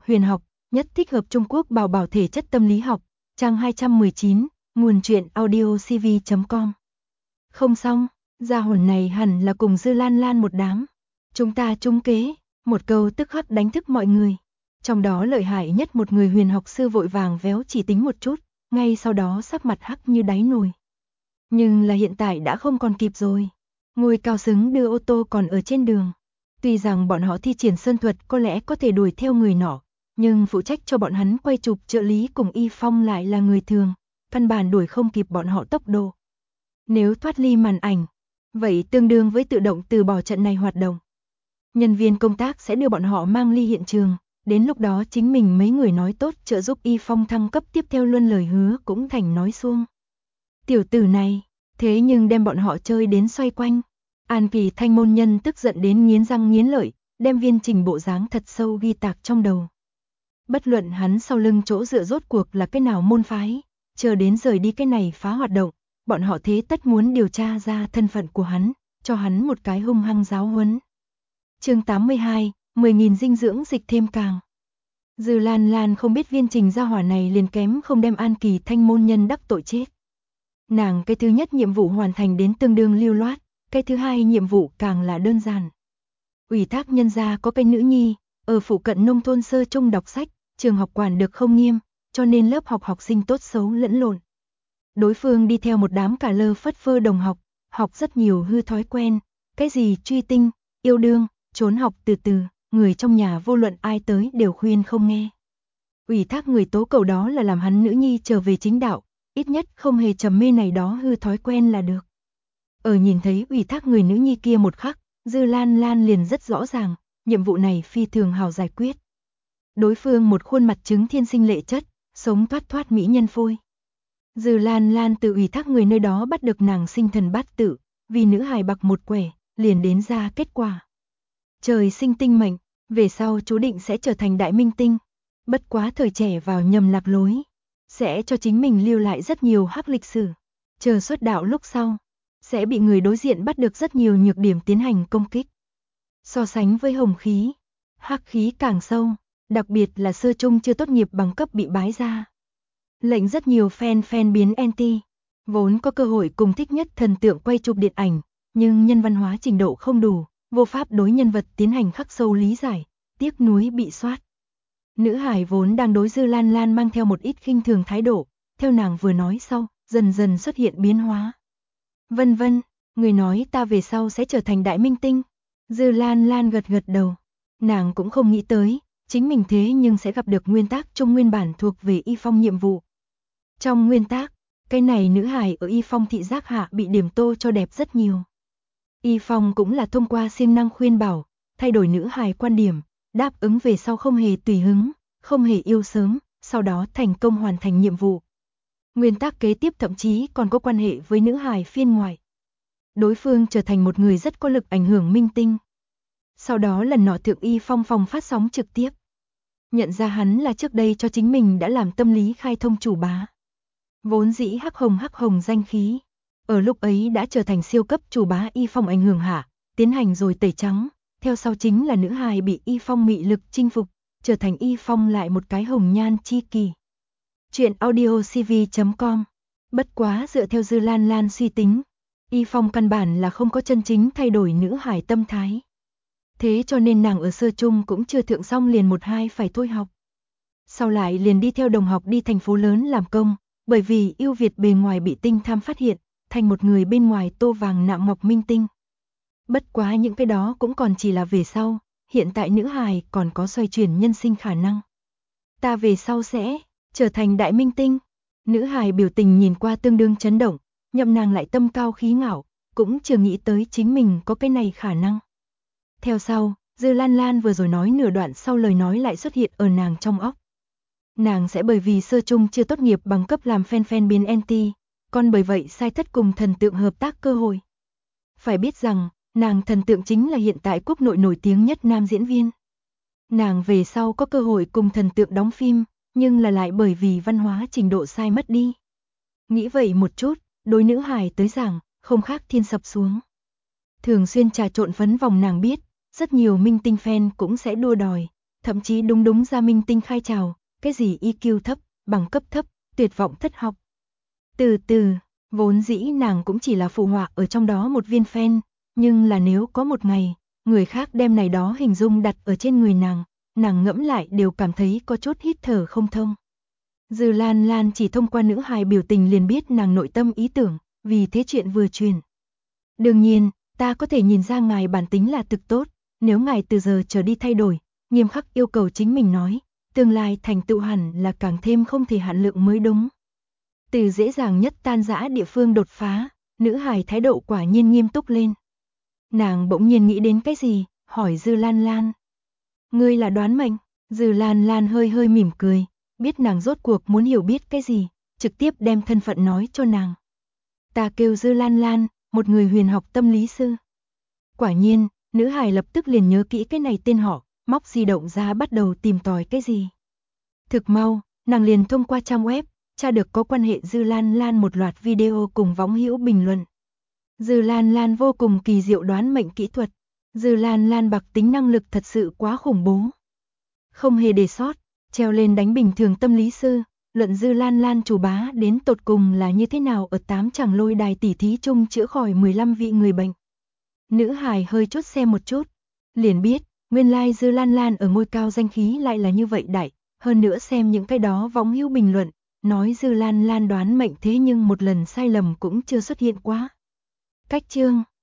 huyền học, nhất thích hợp Trung Quốc bảo bảo thể chất tâm lý học, trang 219, nguồn truyện audiocv.com. Không xong, gia hồn này hẳn là cùng Dư Lan Lan một đám. Chúng ta trúng kế, một câu tức khắc đánh thức mọi người. Trong đó lợi hại nhất một người huyền học sư vội vàng véo chỉ tính một chút, ngay sau đó sắc mặt hắc như đáy nồi. Nhưng là hiện tại đã không còn kịp rồi. Ngôi cao xứng đưa ô tô còn ở trên đường. Tuy rằng bọn họ thi triển sơn thuật có lẽ có thể đuổi theo người nọ, nhưng phụ trách cho bọn hắn quay chụp trợ lý cùng Y Phong lại là người thường, căn bản đuổi không kịp bọn họ tốc độ. Nếu thoát ly màn ảnh, vậy tương đương với tự động từ bỏ trận này hoạt động. Nhân viên công tác sẽ đưa bọn họ mang ly hiện trường, đến lúc đó chính mình mấy người nói tốt trợ giúp Y Phong thăng cấp tiếp theo luôn lời hứa cũng thành nói suông. Tiểu tử này, thế nhưng đem bọn họ chơi đến xoay quanh. An Kỳ Thanh môn nhân tức giận đến nghiến răng nghiến lợi, đem Viên Trình bộ dáng thật sâu ghi tạc trong đầu. Bất luận hắn sau lưng chỗ dựa rốt cuộc là cái nào môn phái, chờ đến rời đi cái này phá hoạt động, bọn họ thế tất muốn điều tra ra thân phận của hắn, cho hắn một cái hung hăng giáo huấn. Chương 82, 10.000 dinh dưỡng dịch thêm càng. Dư Lan Lan không biết Viên Trình gia hỏa này liền kém không đem An Kỳ Thanh môn nhân đắc tội chết. Nàng cái thứ nhất nhiệm vụ hoàn thành đến tương đương lưu loát, cái thứ hai nhiệm vụ càng là đơn giản. Ủy thác nhân gia có cái nữ nhi, ở phụ cận nông thôn sơ trung đọc sách, trường học quản được không nghiêm, cho nên lớp học học sinh tốt xấu lẫn lộn. Đối phương đi theo một đám cả lơ phất phơ đồng học, học rất nhiều hư thói quen, cái gì truy tinh, yêu đương, trốn học từ từ, người trong nhà vô luận ai tới đều khuyên không nghe. Ủy thác người tố cầu đó là làm hắn nữ nhi trở về chính đạo, ít nhất không hề trầm mê này đó hư thói quen là được. Ở nhìn thấy ủy thác người nữ nhi kia một khắc, Dư Lan Lan liền rất rõ ràng, nhiệm vụ này phi thường hào giải quyết. Đối phương một khuôn mặt trứng thiên sinh lệ chất, sống thoát thoát mỹ nhân phôi. Dư Lan Lan từ ủy thác người nơi đó bắt được nàng sinh thần bát tự, vì nữ hài bạc một quẻ, liền đến ra kết quả. Trời sinh tinh mệnh, về sau chú định sẽ trở thành đại minh tinh. Bất quá thời trẻ vào nhầm lạc lối, sẽ cho chính mình lưu lại rất nhiều hắc lịch sử. Chờ xuất đạo lúc sau, sẽ bị người đối diện bắt được rất nhiều nhược điểm tiến hành công kích. So sánh với hồng khí, hắc khí càng sâu, đặc biệt là sơ trung chưa tốt nghiệp bằng cấp bị bái ra. Lệnh rất nhiều fan biến anti, vốn có cơ hội cùng thích nhất thần tượng quay chụp điện ảnh, nhưng nhân văn hóa trình độ không đủ, vô pháp đối nhân vật tiến hành khắc sâu lý giải, tiếc nuối bị soát. Nữ hải vốn đang đối Dư Lan Lan mang theo một ít khinh thường thái độ, theo nàng vừa nói sau, dần dần xuất hiện biến hóa. Vân vân, người nói ta về sau sẽ trở thành đại minh tinh. Dư Lan Lan gật gật đầu, nàng cũng không nghĩ tới, chính mình thế nhưng sẽ gặp được nguyên tác trong nguyên bản thuộc về Y Phong nhiệm vụ. Trong nguyên tác, cái này nữ hài ở Y Phong thị giác hạ bị điểm tô cho đẹp rất nhiều. Y Phong cũng là thông qua siêng năng khuyên bảo, thay đổi nữ hài quan điểm, đáp ứng về sau không hề tùy hứng, không hề yêu sớm, sau đó thành công hoàn thành nhiệm vụ. Nguyên tắc kế tiếp thậm chí còn có quan hệ với nữ hài phiên ngoại. Đối phương trở thành một người rất có lực ảnh hưởng minh tinh. Sau đó lần nọ thượng Y Phong phòng phát sóng trực tiếp. Nhận ra hắn là trước đây cho chính mình đã làm tâm lý khai thông chủ bá. Vốn dĩ hắc hồng danh khí. Ở lúc ấy đã trở thành siêu cấp chủ bá Y Phong ảnh hưởng hạ, tiến hành rồi tẩy trắng. Theo sau chính là nữ hài bị Y Phong mị lực chinh phục, trở thành Y Phong lại một cái hồng nhan chi kỳ. Chuyện audiocv.com. Bất quá dựa theo Dư Lan Lan suy tính, Y Phong căn bản là không có chân chính thay đổi nữ hài tâm thái. Thế cho nên nàng ở sơ trung cũng chưa thượng xong liền 1-2 phải thôi học. Sau lại liền đi theo đồng học đi thành phố lớn làm công, bởi vì ưu việt bề ngoài bị tinh tham phát hiện, thành một người bên ngoài tô vàng nạm ngọc minh tinh. Bất quá những cái đó cũng còn chỉ là về sau, hiện tại nữ hài còn có xoay chuyển nhân sinh khả năng. Ta về sau sẽ trở thành đại minh tinh. Nữ hài biểu tình nhìn qua tương đương chấn động, nhậm nàng lại tâm cao khí ngạo, cũng chưa nghĩ tới chính mình có cái này khả năng. Theo sau, Dư Lan Lan vừa rồi nói nửa đoạn sau lời nói lại xuất hiện ở nàng trong óc. Nàng sẽ bởi vì sơ trung chưa tốt nghiệp bằng cấp làm fan biến anti, còn bởi vậy sai thất cùng thần tượng hợp tác cơ hội. Phải biết rằng, nàng thần tượng chính là hiện tại quốc nội nổi tiếng nhất nam diễn viên. Nàng về sau có cơ hội cùng thần tượng đóng phim, nhưng là lại bởi vì văn hóa trình độ sai mất đi. Nghĩ vậy một chút, đối nữ hài tới giảng, không khác thiên sập xuống. Thường xuyên trà trộn phấn vòng nàng biết, rất nhiều minh tinh fan cũng sẽ đua đòi, thậm chí đúng ra minh tinh khai trào, cái gì EQ thấp, bằng cấp thấp, tuyệt vọng thất học. Từ từ, vốn dĩ nàng cũng chỉ là phụ họa ở trong đó một viên phen, nhưng là nếu có một ngày, người khác đem này đó hình dung đặt ở trên người nàng ngẫm lại đều cảm thấy có chút hít thở không thông. Dư Lan Lan chỉ thông qua nữ hài biểu tình liền biết nàng nội tâm ý tưởng, vì thế chuyện vừa truyền. Đương nhiên, ta có thể nhìn ra ngài bản tính là thực tốt, nếu ngài từ giờ trở đi thay đổi, nghiêm khắc yêu cầu chính mình nói, tương lai thành tựu hẳn là càng thêm không thể hạn lượng mới đúng. Từ dễ dàng nhất tan rã địa phương đột phá, nữ hài thái độ quả nhiên nghiêm túc lên. Nàng bỗng nhiên nghĩ đến cái gì, hỏi Dư Lan Lan. Ngươi là đoán mệnh? Dư Lan Lan hơi mỉm cười, biết nàng rốt cuộc muốn hiểu biết cái gì, trực tiếp đem thân phận nói cho nàng. Ta kêu Dư Lan Lan, một người huyền học tâm lý sư. Quả nhiên, nữ hài lập tức liền nhớ kỹ cái này tên họ, móc di động ra bắt đầu tìm tòi cái gì. Thực mau, nàng liền thông qua trang web, tra được có quan hệ Dư Lan Lan một loạt video cùng võng hữu bình luận. Dư Lan Lan vô cùng kỳ diệu đoán mệnh kỹ thuật. Dư Lan Lan bạc tính năng lực thật sự quá khủng bố. Không hề để sót, treo lên đánh bình thường tâm lý sư, luận Dư Lan Lan chủ bá đến tột cùng là như thế nào ở 8 chàng lôi đài tỉ thí chung chữa khỏi 15 vị người bệnh. Nữ hài hơi chốt xem một chút, liền biết, nguyên lai Dư Lan Lan ở ngôi cao danh khí lại là như vậy đại, hơn nữa xem những cái đó võng hữu bình luận, nói Dư Lan Lan đoán mệnh thế nhưng một lần sai lầm cũng chưa xuất hiện quá. Cách chương